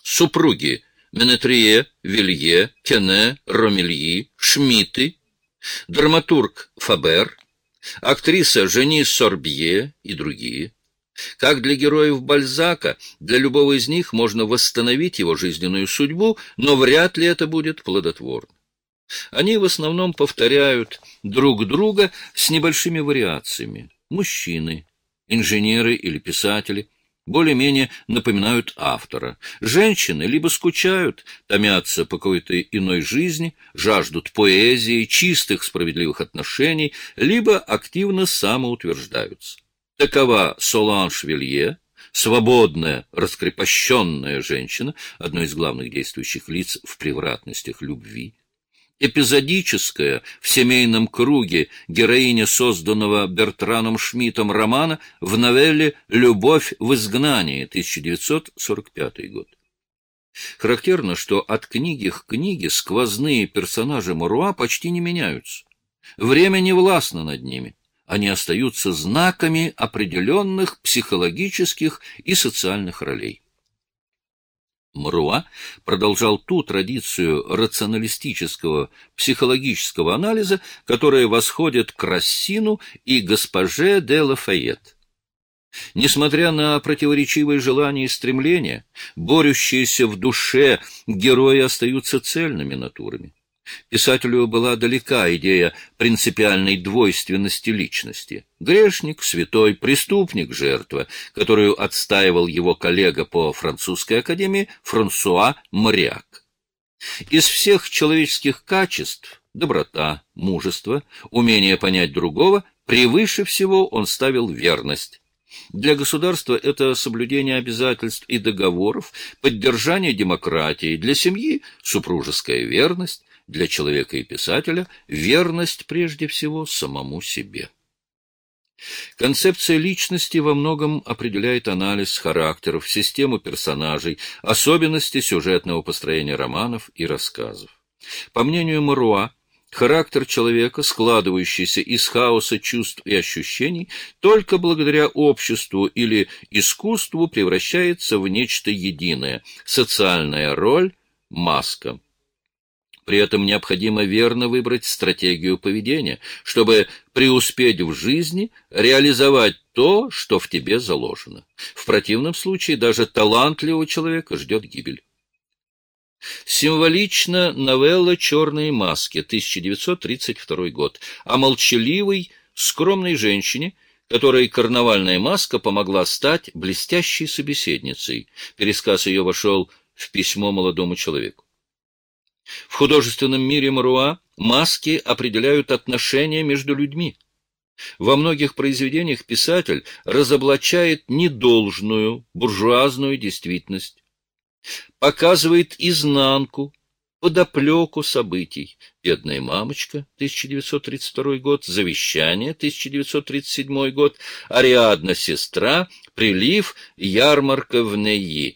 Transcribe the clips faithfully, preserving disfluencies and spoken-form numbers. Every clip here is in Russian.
супруги Менетрие, Вилье, Кене, Ромельи, Шмидты, драматург Фабер, актриса Жени Сорбье и другие. Как для героев Бальзака, для любого из них можно восстановить его жизненную судьбу, но вряд ли это будет плодотворно. Они в основном повторяют друг друга с небольшими вариациями. Мужчины, инженеры или писатели более-менее напоминают автора. Женщины либо скучают, томятся по какой-то иной жизни, жаждут поэзии, чистых справедливых отношений, либо активно самоутверждаются. Такова Соланж Вилье, свободная, раскрепощенная женщина, одно из главных действующих лиц в превратностях любви. Эпизодическая в семейном круге героиня созданного Бертраном Шмидтом романа в новелле «Любовь в изгнании» тысяча девятьсот сорок пятый год. Характерно, что от книги к книге сквозные персонажи Муруа почти не меняются. Время не властно над ними. Они остаются знаками определенных психологических и социальных ролей. Муруа продолжал ту традицию рационалистического психологического анализа, которая восходит к Рассину и госпоже де Лафайет. Несмотря на противоречивые желания и стремления, борющиеся в душе герои остаются цельными натурами. Писателю была далека идея принципиальной двойственности личности. Грешник, святой, преступник, жертва, которую отстаивал его коллега по французской академии Франсуа Моряк. Из всех человеческих качеств – доброта, мужество, умение понять другого – превыше всего он ставил верность. Для государства это соблюдение обязательств и договоров, поддержание демократии, для семьи – супружеская верность, для человека и писателя – верность прежде всего самому себе. Концепция личности во многом определяет анализ характеров, систему персонажей, особенности сюжетного построения романов и рассказов. По мнению Муруа, характер человека, складывающийся из хаоса чувств и ощущений, только благодаря обществу или искусству превращается в нечто единое – социальная роль, маска. При этом необходимо верно выбрать стратегию поведения, чтобы преуспеть в жизни, реализовать то, что в тебе заложено. В противном случае даже талантливого человека ждет гибель. Символична новелла «Черные маски» тысяча девятьсот тридцать второй год о молчаливой, скромной женщине, которой карнавальная маска помогла стать блестящей собеседницей. Пересказ ее вошел в письмо молодому человеку. В художественном мире Муруа маски определяют отношения между людьми. Во многих произведениях писатель разоблачает недолжную, буржуазную действительность, показывает изнанку, подоплеку событий. «Бедная мамочка» тысяча девятьсот тридцать второй год, «Завещание» тысяча девятьсот тридцать седьмой год, «Ариадна сестра», «Прилив», «Ярмарка в Нейи».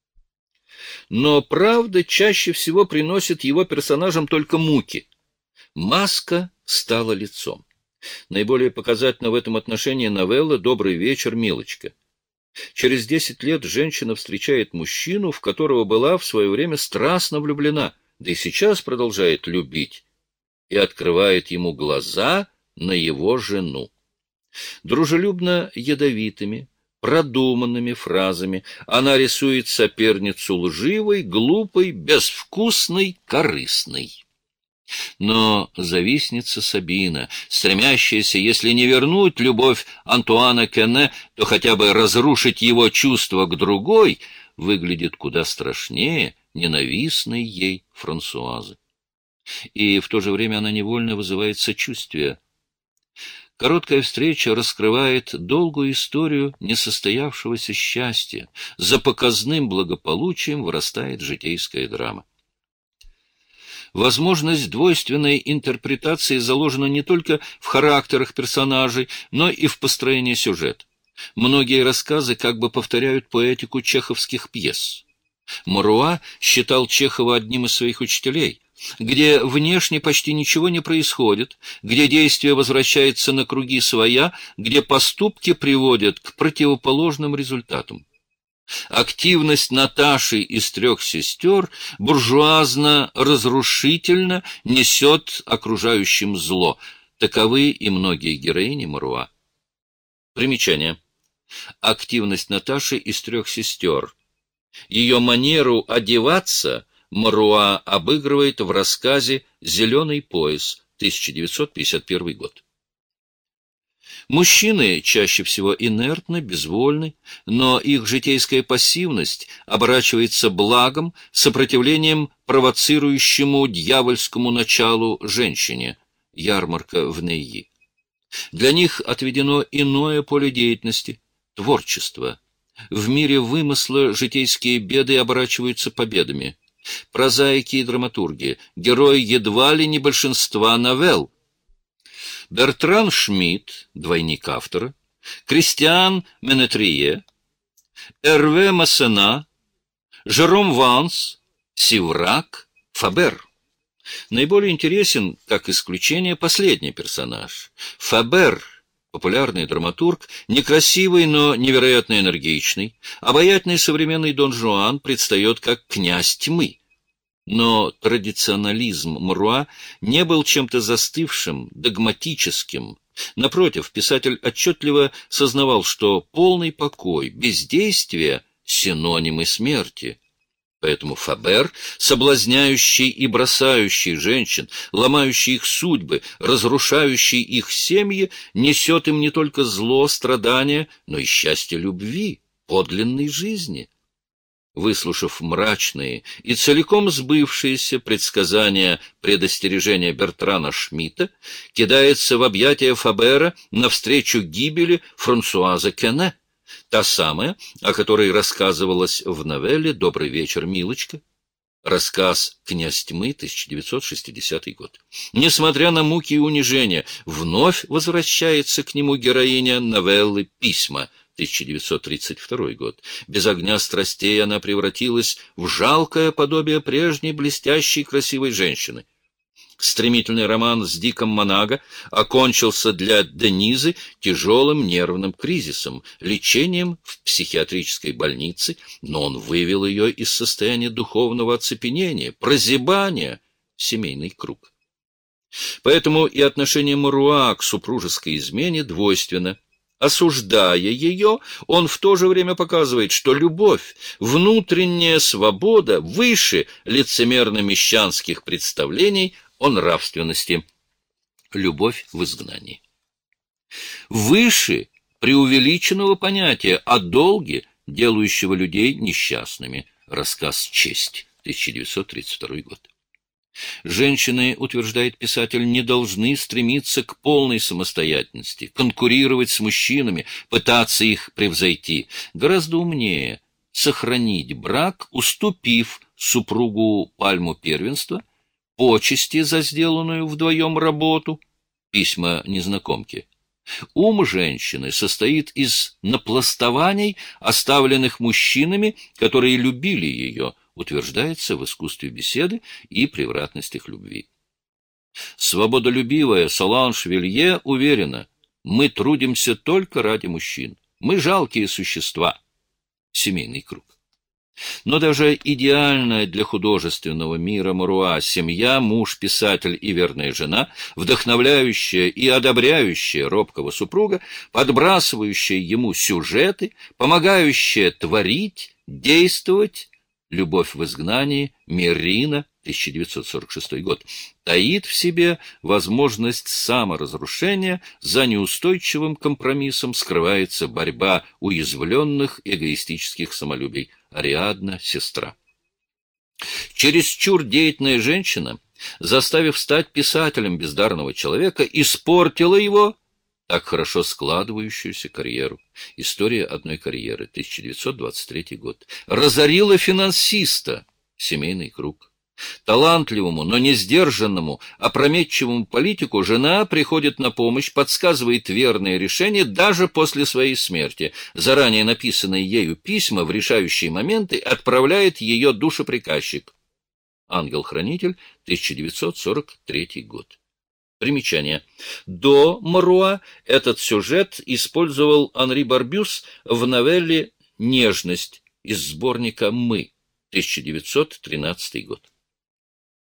Но правда чаще всего приносит его персонажам только муки. Маска стала лицом. Наиболее показательна в этом отношении новелла «Добрый вечер, милочка». Через десять лет женщина встречает мужчину, в которого была в свое время страстно влюблена, да и сейчас продолжает любить, и открывает ему глаза на его жену. Дружелюбно ядовитыми, продуманными фразами она рисует соперницу лживой, глупой, безвкусной, корыстной. Но завистница Сабина, стремящаяся, если не вернуть любовь Антуана Кене, то хотя бы разрушить его чувство к другой, выглядит куда страшнее ненавистной ей Франсуазы. И в то же время она невольно вызывает сочувствие. Короткая встреча раскрывает долгую историю несостоявшегося счастья. За показным благополучием вырастает житейская драма. Возможность двойственной интерпретации заложена не только в характерах персонажей, но и в построении сюжета. Многие рассказы как бы повторяют поэтику чеховских пьес. Муруа считал Чехова одним из своих учителей, где внешне почти ничего не происходит, где действие возвращается на круги своя, где поступки приводят к противоположным результатам. Активность Наташи из трех сестер буржуазно-разрушительно несет окружающим зло. Таковы и многие героини Маруа. Примечание. Активность Наташи из трех сестер. Ее манеру одеваться Маруа обыгрывает в рассказе «Зеленый пояс», тысяча девятьсот пятьдесят первый год. Мужчины чаще всего инертны, безвольны, но их житейская пассивность оборачивается благом, сопротивлением провоцирующему дьявольскому началу женщине. Ярмарка в Нейи. Для них отведено иное поле деятельности – творчество. В мире вымысла житейские беды оборачиваются победами. Прозаики и драматурги – герои едва ли не большинства новелл. Бертран Шмидт, двойник автора, Кристиан Менетрие, Эрве Массена, Жером Ванс, Сиврак, Фабер. Наиболее интересен, как исключение, последний персонаж. Фабер, популярный драматург, некрасивый, но невероятно энергичный, обаятельный современный Дон Жуан предстает как князь тьмы. Но традиционализм Маруа не был чем-то застывшим, догматическим. Напротив, писатель отчетливо сознавал, что полный покой, бездействие — синонимы смерти. Поэтому Фабер, соблазняющий и бросающий женщин, ломающий их судьбы, разрушающий их семьи, несет им не только зло, страдания, но и счастье любви, подлинной жизни. Выслушав мрачные и целиком сбывшиеся предсказания предостережения Бертрана Шмидта, кидается в объятия Фабера навстречу гибели Франсуаза Кене, та самая, о которой рассказывалось в новелле «Добрый вечер, милочка». Рассказ «Князь тьмы», тысяча девятьсот шестидесятый год. Несмотря на муки и унижения, вновь возвращается к нему героиня новеллы «Письма», тысяча девятьсот тридцать второй год. Без огня страстей она превратилась в жалкое подобие прежней блестящей красивой женщины. Стремительный роман с Диком Монаго окончился для Денизы тяжелым нервным кризисом, лечением в психиатрической больнице, но он вывел ее из состояния духовного оцепенения, прозябания, семейный круг. Поэтому и отношение Маруа к супружеской измене двойственно. Осуждая ее, он в то же время показывает, что любовь, внутренняя свобода выше лицемерно-мещанских представлений о нравственности. Любовь в изгнании. Выше преувеличенного понятия о долге, делающего людей несчастными. Рассказ «Честь», тысяча девятьсот тридцать второй год. Женщины, утверждает писатель, не должны стремиться к полной самостоятельности, конкурировать с мужчинами, пытаться их превзойти. Гораздо умнее сохранить брак, уступив супругу пальму первенства, почести за сделанную вдвоем работу. Письма незнакомки. Ум женщины состоит из напластований, оставленных мужчинами, которые любили ее, утверждается в искусстве беседы и превратностях любви. Свободолюбивая Соланж Вилье уверена: мы трудимся только ради мужчин, мы жалкие существа. Семейный круг. Но даже идеальная для художественного мира Маруа семья, муж, писатель и верная жена, вдохновляющая и одобряющая робкого супруга, подбрасывающая ему сюжеты, помогающая творить, действовать. «Любовь в изгнании», Мерина, тысяча девятьсот сорок шестой год, таит в себе возможность саморазрушения, за неустойчивым компромиссом скрывается борьба уязвленных эгоистических самолюбий. Ариадна, сестра. Чересчур деятельная женщина, заставив стать писателем бездарного человека, испортила его так хорошо складывающуюся карьеру. История одной карьеры, тысяча девятьсот двадцать третий год. Разорила финансиста. Семейный круг. Талантливому, но не сдержанному, опрометчивому политику жена приходит на помощь, подсказывает верное решение даже после своей смерти. Заранее написанные ею письма в решающие моменты отправляет ее душеприказчик. Ангел-хранитель, тысяча девятьсот сорок третий год. Примечание. До Маруа этот сюжет использовал Анри Барбюс в новелле «Нежность», из сборника «Мы», тысяча девятьсот тринадцатый год.